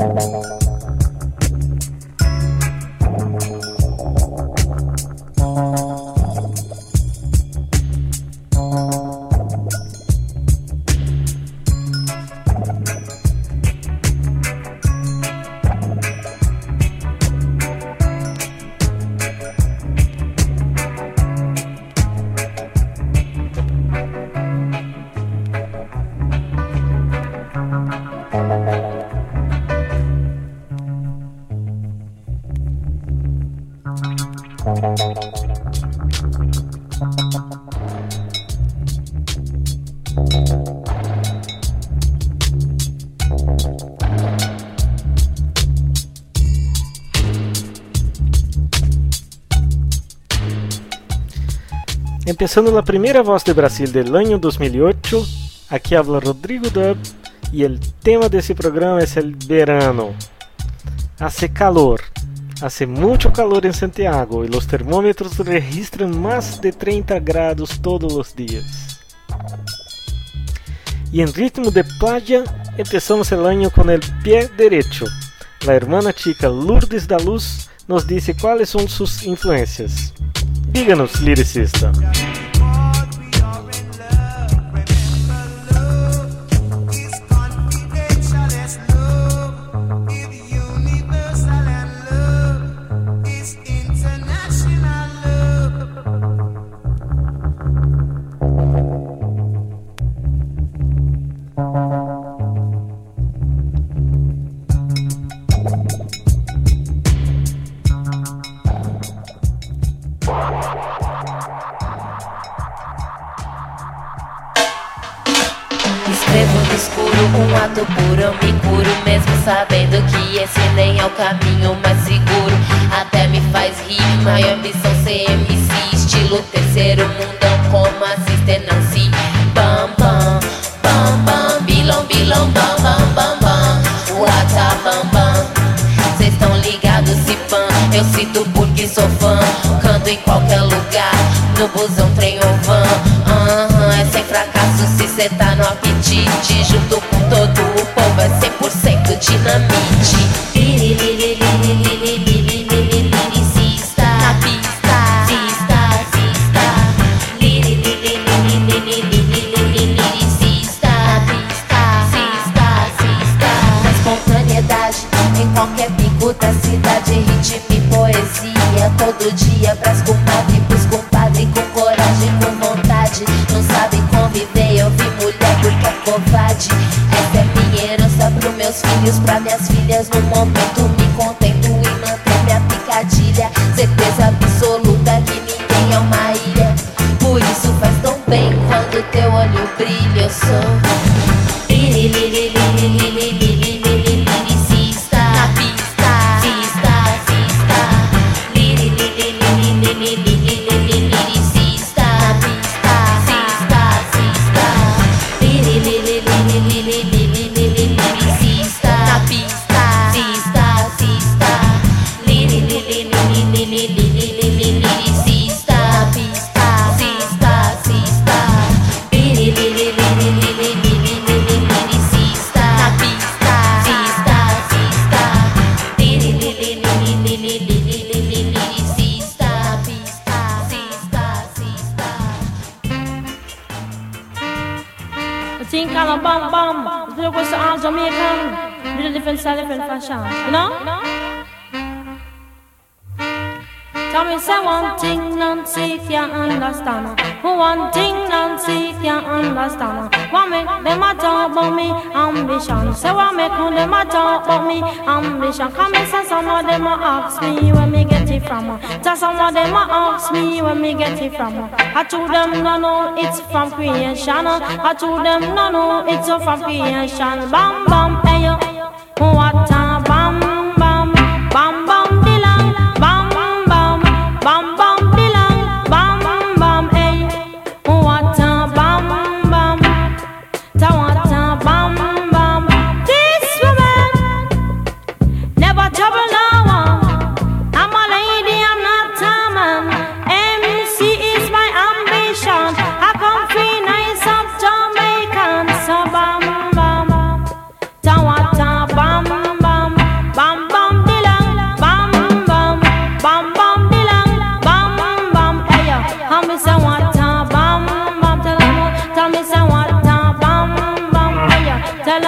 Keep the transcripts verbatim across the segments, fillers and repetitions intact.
Empezando la primera voz de Brasil del año dos mil ocho, aquí habla Rodrigo Dub y el tema de ese programa es el verano. Hace calor, hace mucho calor en Santiago y los termómetros registran más de treinta grados todos los días. Y en ritmo de playa empezamos el año con el pie derecho. La hermana chica Lourdes da Luz nos dice cuáles son sus influencias. Díganos, liricista. Puro, me curo, mesmo sabendo que esse nem é o caminho mais seguro. Até me faz rir, maior ambição ser M C, estilo terceiro mundão, como assiste Nancy. Bam, bam, bam, bam, bilão, bilão, bam, bam, bam, bam, wata, bam, bam. Cês tão ligados, se pan, eu cito porque sou fã. Canto em qualquer lugar, no busão, trem ou van. Aham, é sem fracasso se cê tá no apetite. Junto com todo o povo é cem por cento dinamite. Liricista, na pista, cista, cista. Liricista, na pista, cista, cista. Na espontaneidade, em qualquer pico da cidade, ritmo e poesia. Todo dia pras comadre, pros compadre, com coragem, com vontade. Não sabe conviver, eu vi mulher porque é covarde. Essa é minha herança pros meus filhos, pra minhas filhas. No momento me contento em manter minha picadilha. Certeza absoluta que ninguém é uma ilha. Por isso faz tão bem quando teu olho brilha. Eu sou liricista, na pista, cista, cista. Liricista, na pista, cista, cista. Liricista, na pista, cista, cista. Liricista, na pista, cista, cista. Think all bam bam, there was all Jamaican, with a different style, different fashion, you know? Tell me say one thing Nancy can't understand. One thing Nancy can't understand. What make them a talk about me ambition? Say what make them a talk about me ambition? Come and say some of them a ask me where me get it from. Just some of them a ask me where me get it from. I told them no no it's from creation. I told them no no it's from creation. Bam bam hey yo, what a bam bam bam bam dilang bam bam bam bam dilang bam bam hey, what a bam bam ta what a bam bam. This woman never trouble no one. I'm a lady, I'm not a man. M C is my ambition. I come free nice up Jamaican. So bam bam ta what a bam bam.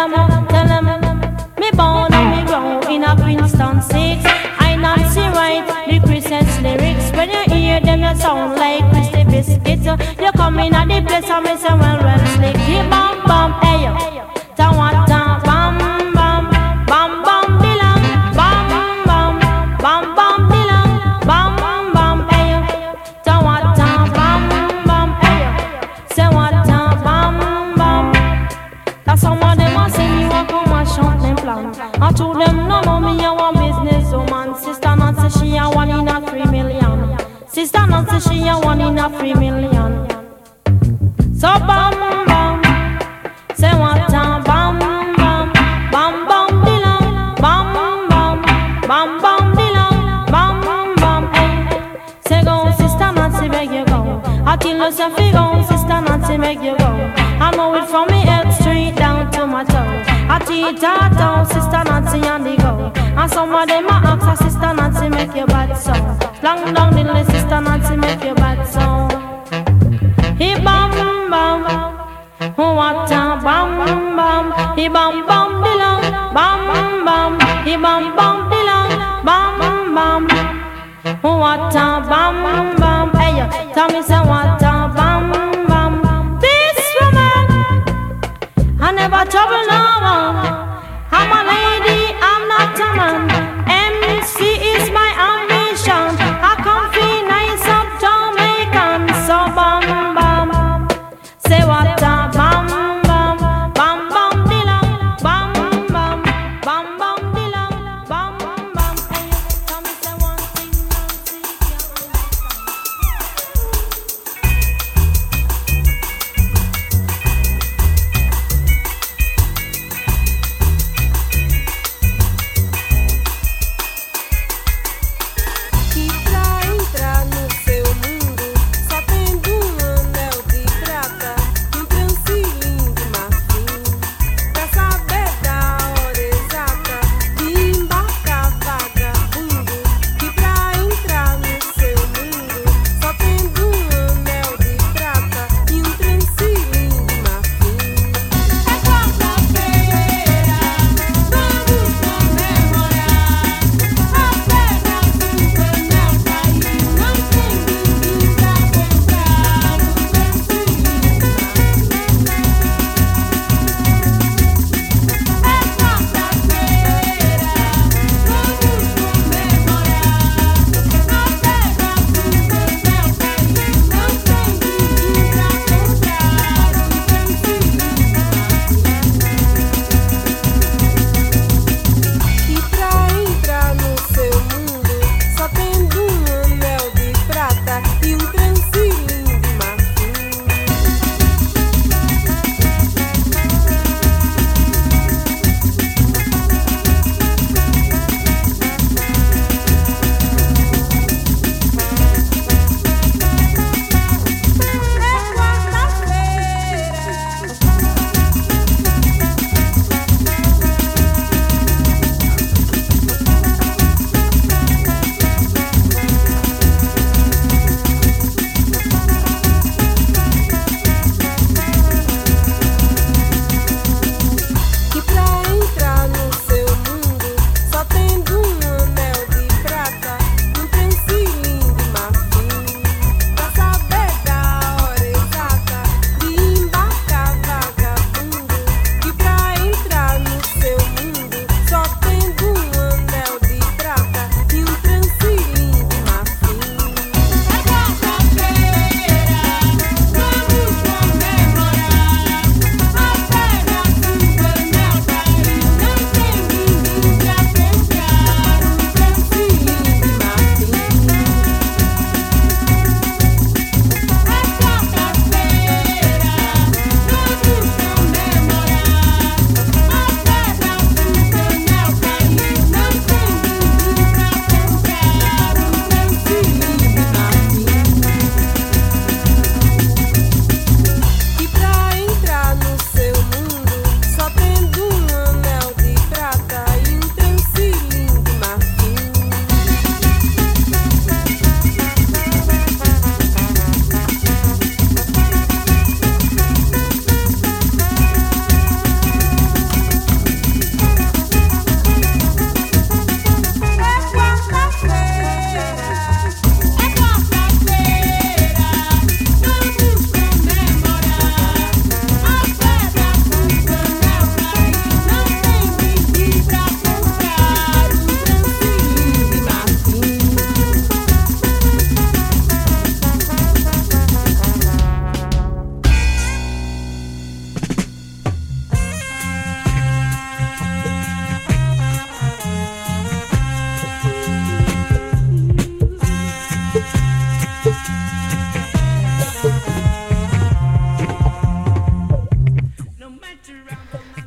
them, tell them. Me born and me grow in a Princeton six. I Nancy write the Christmas lyrics. When you hear them, you sound like Christy Biscuits. You come in at the place and me say, well, well, slick. He bam bam, hey yo, ta wa ta bam bam, bam bam bilang, bam bam, bam bam bilang, bam bam, hey yo, ta wa ta bam bam, hey yo, say wa ta bam bam. That's some of them a say me want come and shut them plan. I told them no no me a one business woman. Sister Nancy she a one in a three million. Sister Nancy she a one in a three million. So bam bam, say what a bam bam, bam bam dilang, bam bam, bam bam dilang, bam bam hey. Say go Sister Nancy make you go. I tell you say fi go Sister Nancy make you go. I know it from me head straight down to my toe. I teach her down Sister Nancy and they go. And some of them a ask her Sister Nancy make you bad so. Long down the list Sister Nancy make you bad so. He bam bam, what a bam bam. He bam bam dilang, bam bam. He bam bam dilang, bam bam. What a bam bam. Hey yo, tell me say what a bam bam. This woman, I never trouble no one. I'm a lady, I'm not a man. M C is my ambition. I come feel nice up Jamaican. So bam bam, say what a bam bam, bam bam dilang, bam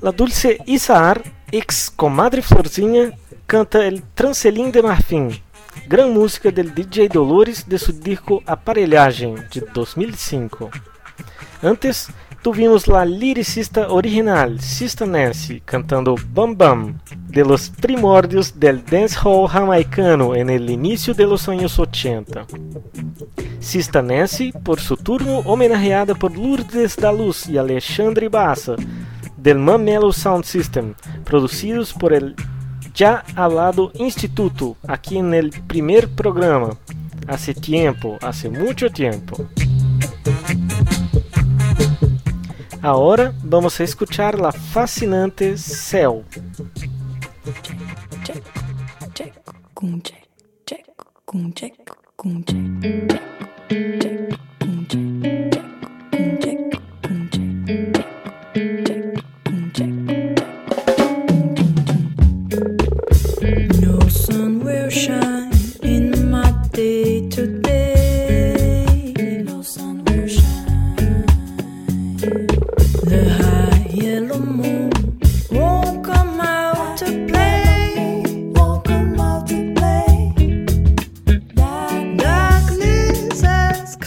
La Dulce Isaar, ex Comadre Florzinha, canta El Trancelín de Marfim, gran música del D J Dolores de su disco Aparelhagem, de dos mil e cinco. Antes, tuvimos la liricista original, Sista Nancy, cantando Bam Bam, de los primórdios del dancehall jamaicano en el inicio de los años ochenta. Sista Nancy, por su turno, homenajeada por Lourdes da Luz y Alexandre Bassa, del Mamelo Sound System, producidos por el ya hablado Instituto, aquí en el primer programa, hace tiempo, hace mucho tiempo. Ahora vamos a escuchar la fascinante Céu. Check, check, cum check, check, cum check, cum check, check, check, cum check, check, cum check, cum check, check, cum check. No sun will shine in my day today. No sun will shine. The high yellow moon won't come out to play. Won't come out to play. Dark, dark lizards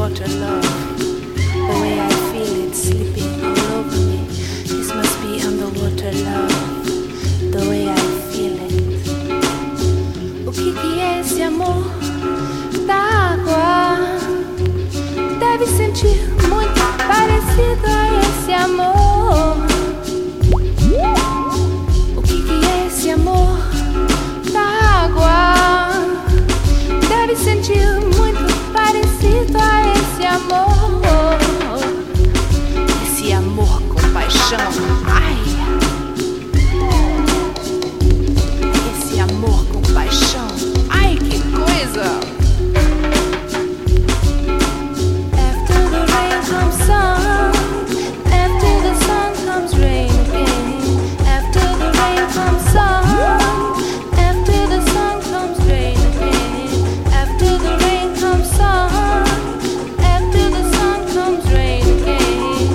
underwater love. The way I feel it slipping all over me. This must be underwater love. The way I feel it. O que que é esse amor da água? Deve sentir muito parecido a esse amor. O que que é esse amor da água? Deve sentir muito parecido a esse amor. Esse amor com paixão. Ai! Esse amor com paixão. Ai, que coisa! After the rain comes sun. After the sun comes rain again. After the rain comes sun. After the sun comes rain again. After the rain comes sun. After the sun comes rain again.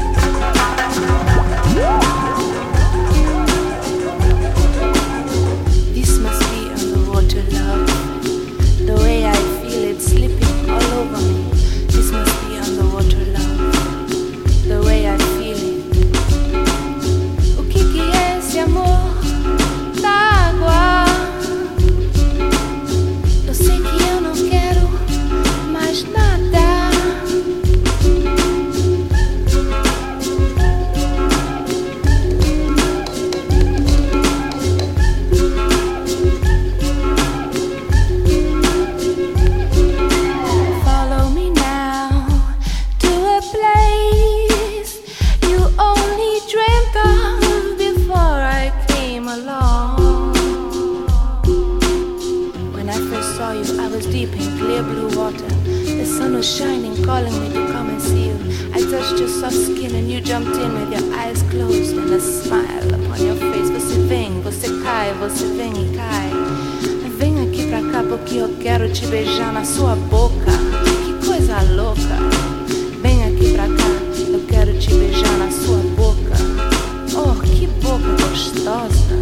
This must be underwater love. The way I feel it slipping all over me. This must be underwater love. The way I feel it. O que que é esse amor da água? Eu sei que eu não quero mais nada. Follow me now to a place you only dreamt of before I came along. When I first saw you, I was deep in clear blue water. The sun was shining, calling me to come and see you. I touched your soft skin and you jumped in with your eyes closed and a smile upon your face. Você vem, você cai, você vem e cai. Vem aqui pra cá porque eu quero te beijar na sua boca. Que coisa louca. Vem aqui pra cá, eu quero te beijar na sua boca. Oh, que boca gostosa.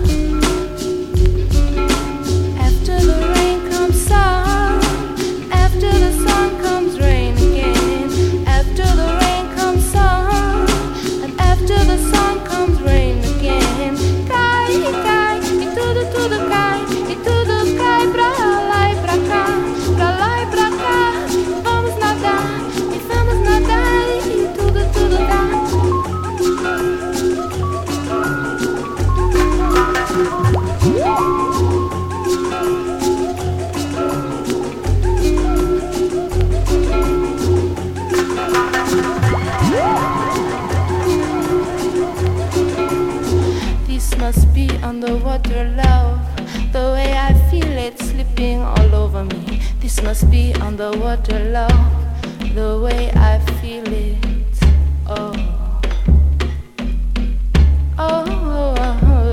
After the rain comes sun. After the sun comes rain again. After the rain comes sun. And after the sun comes rain again. Cai, cai, e tudo, tudo cai. E tudo cai pra lá e pra cá. Pra lá e pra cá. Vamos nadar, e vamos nadar. E tudo, tudo dá. This must be underwater love. The way I feel it slipping all over me. This must be underwater love. The way I feel it. Oh. Oh. Oh. Oh.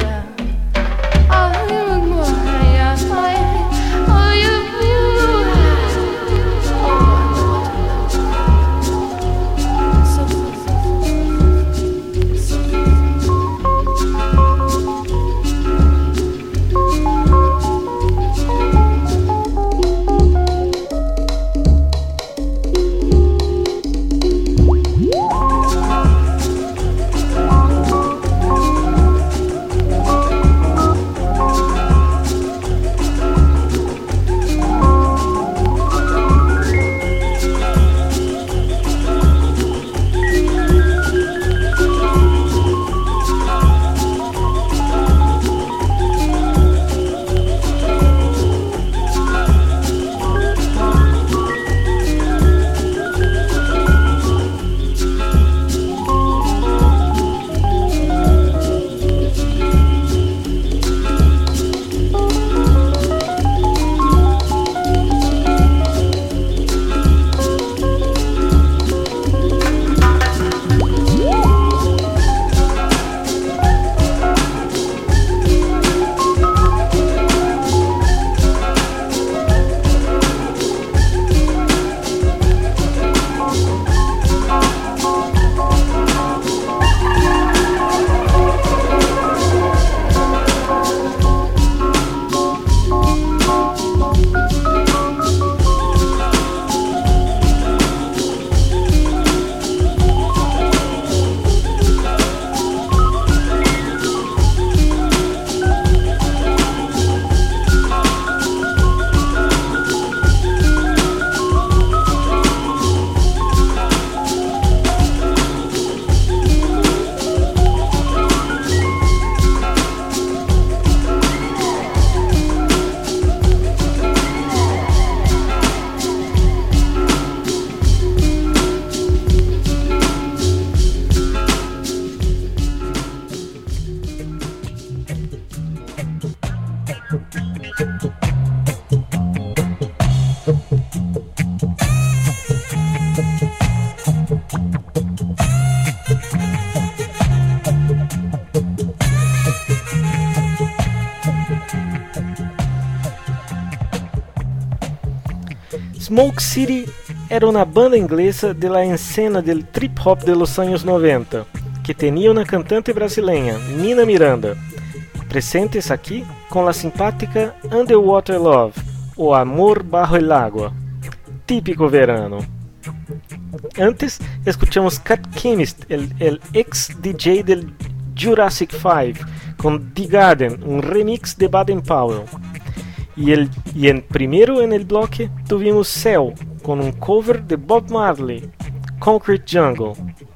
Smoke City era una banda inglesa de la escena del trip hop de los años noventa, que tenía una cantante brasileña, Nina Miranda, presentes aquí con la simpática Underwater Love, o Amor Bajo el Agua, típico verano. Antes escuchamos Cat Chemist, el, el ex D J del Jurassic five, con The Garden, un remix de Baden Powell. Y, el, y en primero en el bloque tuvimos Cell, con un cover de Bob Marley, Concrete Jungle.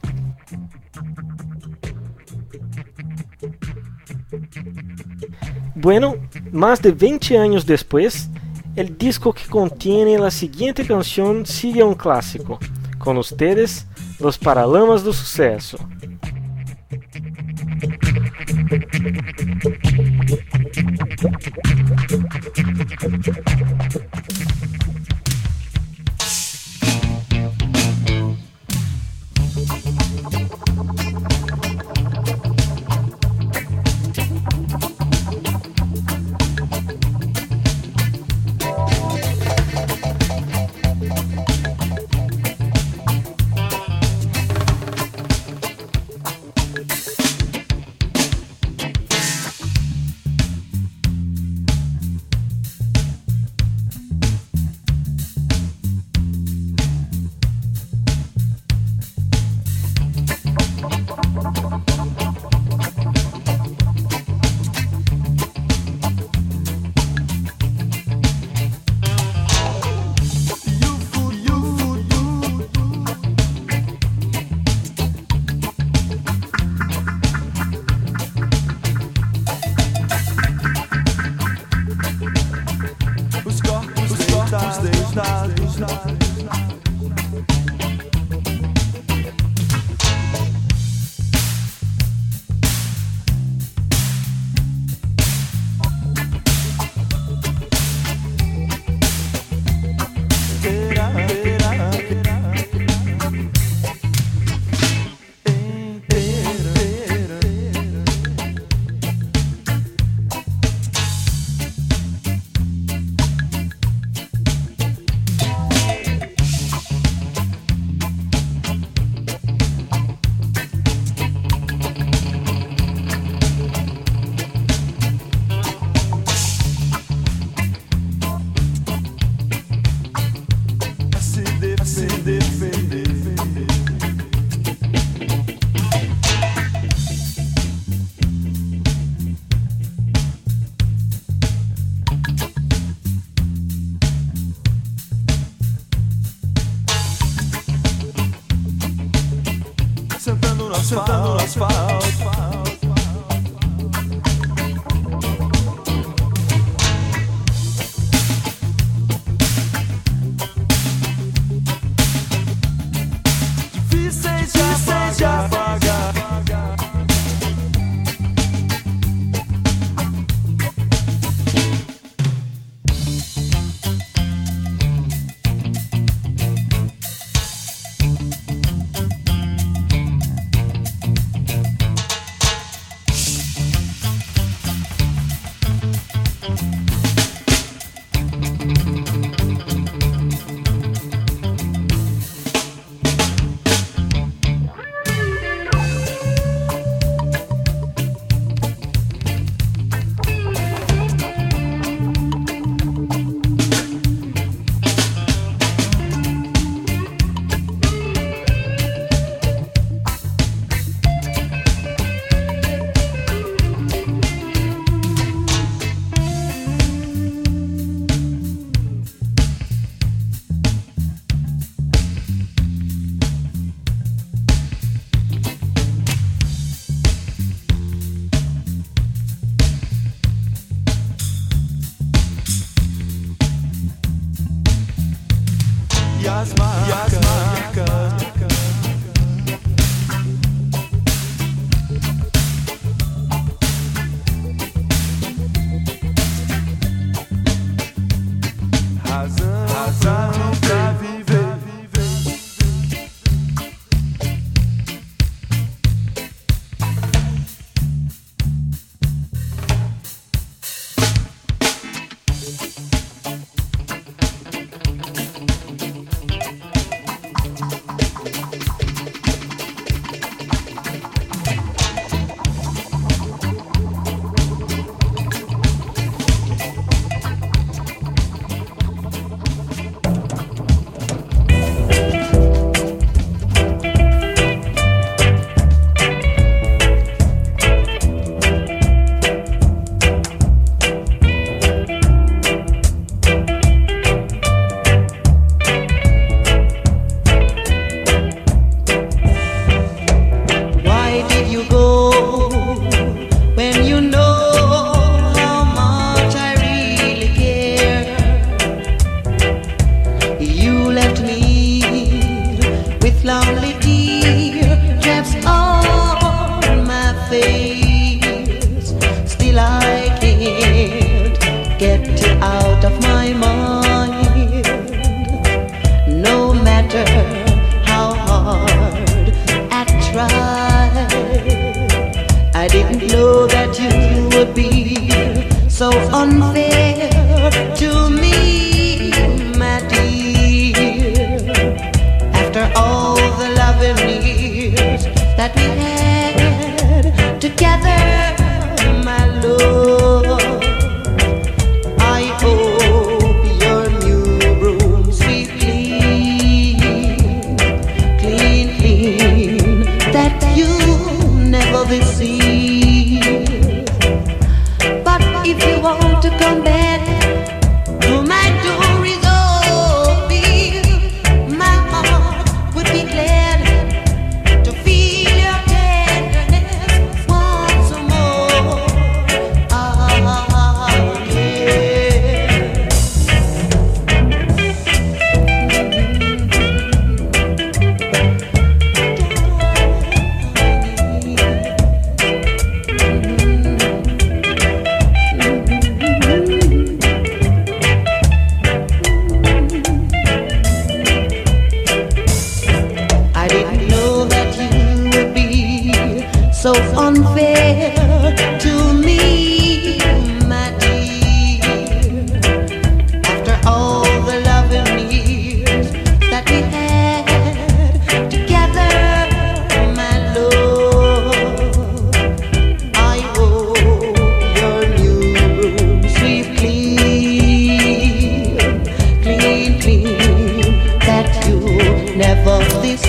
Bueno, más de veinte años después, el disco que contiene la siguiente canción sigue un clásico. Con ustedes, Los Paralamas do Sucesso. Sentando no asfalto. Difíceis de apagar. E as marcas, e as marcas. Razão, razão pra viver. we had together, my love. I hope your new room sweet clean, clean, clean, that you never will see. But if you want to come back, my door is open. My heart would be glad to feel your tenderness once more. Ah, I didn't know that you would be so unfair to me, my dear. After all the loving years that we had together, my love, I hope your new room sweet clean, clean, clean, that you never deceive.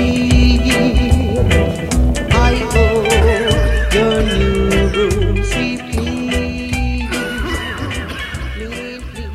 I hope your new room sweet clean, clean, clean.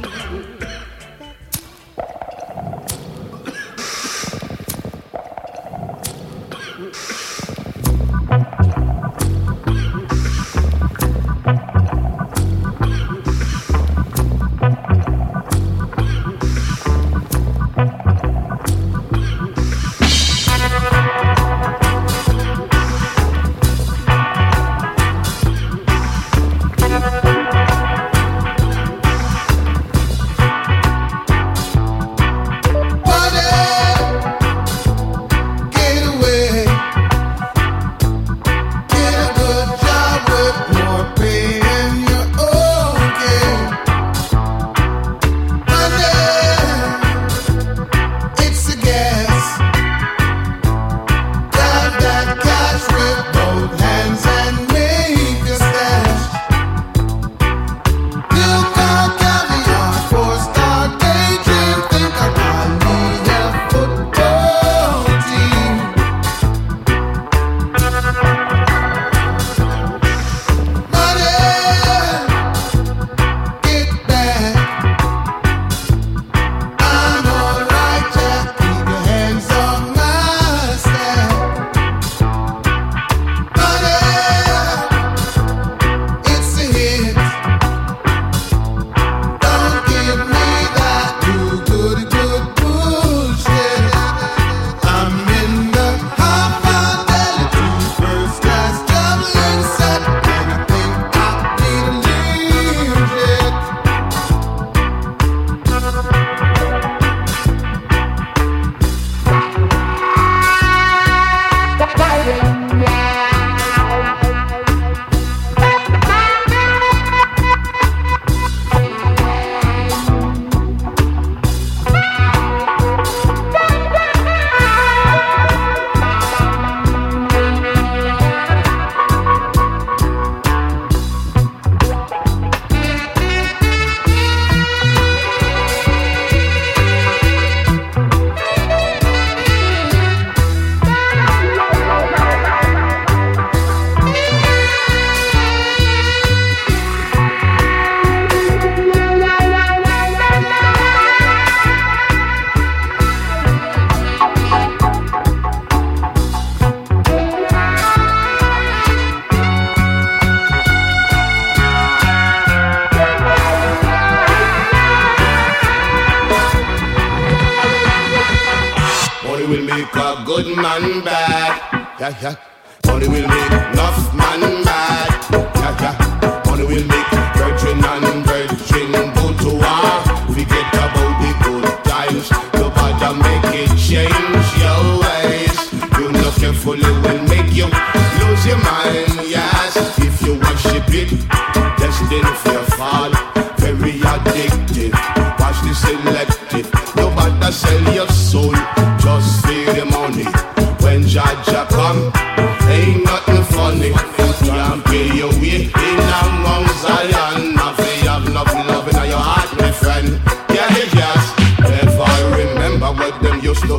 good man bad. Yeah, yeah. Money will make enough man mad. Yeah, yeah. Money will make virgin and virgin go to war. Forget about the good times. Nobody make it change your ways. You know carefully will make you lose your mind. Yes, if you worship it, destined for your fall. Very addictive. Watch the selective. Nobody sell your soul. Just feel the money when Jaja come.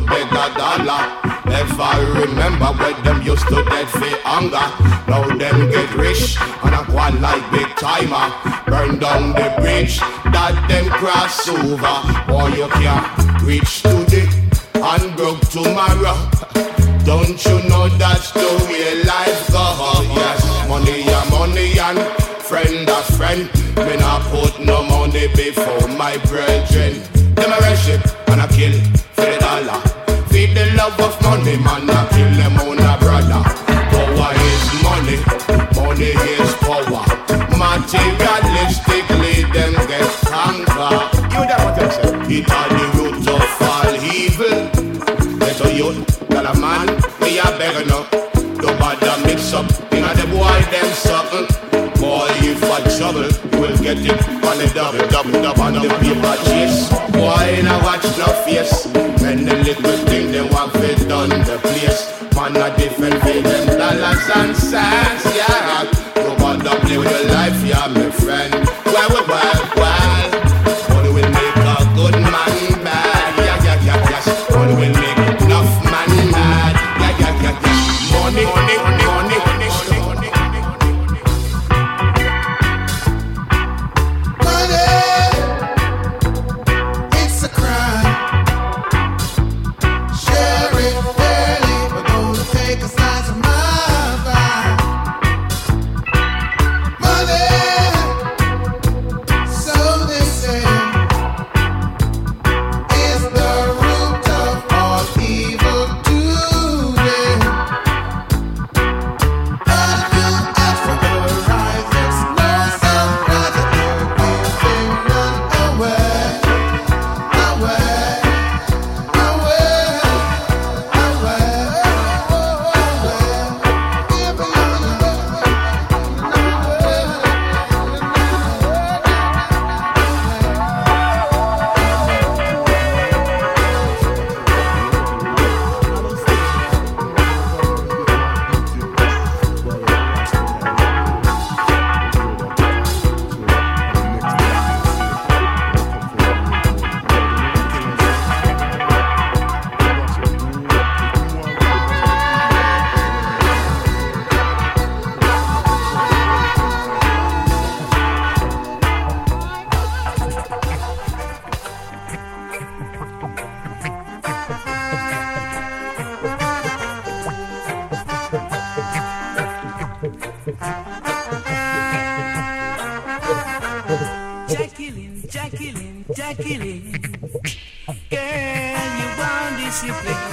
beg a dollar. If I remember when them used to dead for hunger. Now them get rich and a one like big timer. Burn down the bridge that them cross over. Or you can't reach today and broke tomorrow. Don't you know that's the way life goes? Yes, money a money and friend a friend. Me not put no money before my brethren. Them a worship and a kill for the dollar. Feed the love of money, man, I kill them on a brother. Power is money, money is power. Materialistically, them get conquered. You know what I'm saying? It are the root of all evil. Let a youth, tell a man, me a beggar no. Don't bother mix up, you know the boy them something. Boy, if I trouble, you will get it on the double, double, double on the paper chase. Boy, now watch no face. When the little thing they want fit on the place. Man a different thing than dollars and cents, yeah. You want to play with your life, yeah, my friend. Well, well, well, well. Money will make a good man bad, yeah, yeah, yeah, yes. Money will make enough man mad, yeah, yeah, yeah, yeah. Money, money, money, money, money. Jacqueline, Jacqueline, Jacqueline, can you want discipline?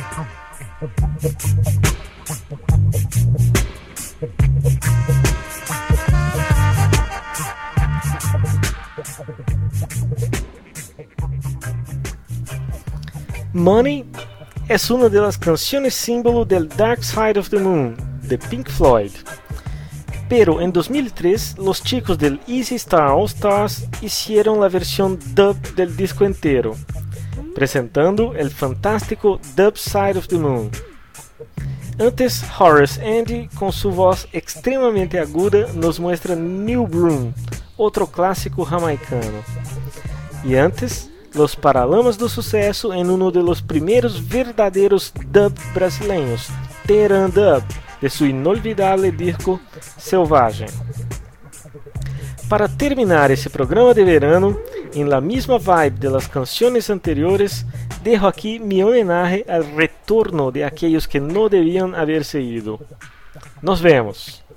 Money es una de las canciones símbolo del Dark Side of the Moon de Pink Floyd. Pero en dos mil tres, los chicos del Easy Star All Stars hicieron la versión dub del disco entero, presentando el fantástico Dub Side of the Moon. Antes, Horace Andy, con su voz extremadamente aguda, nos muestra New Broom, otro clásico jamaicano. Y antes, los Paralamas do Sucesso en uno de los primeros verdaderos dub brasileños, Teran Dub, de su inolvidable disco Selvagem. Para terminar esse programa de verano, en la misma vibe de las canciones anteriores, dejo aquí mi homenaje al retorno de aquellos que no debían haberse ido. Nos vemos.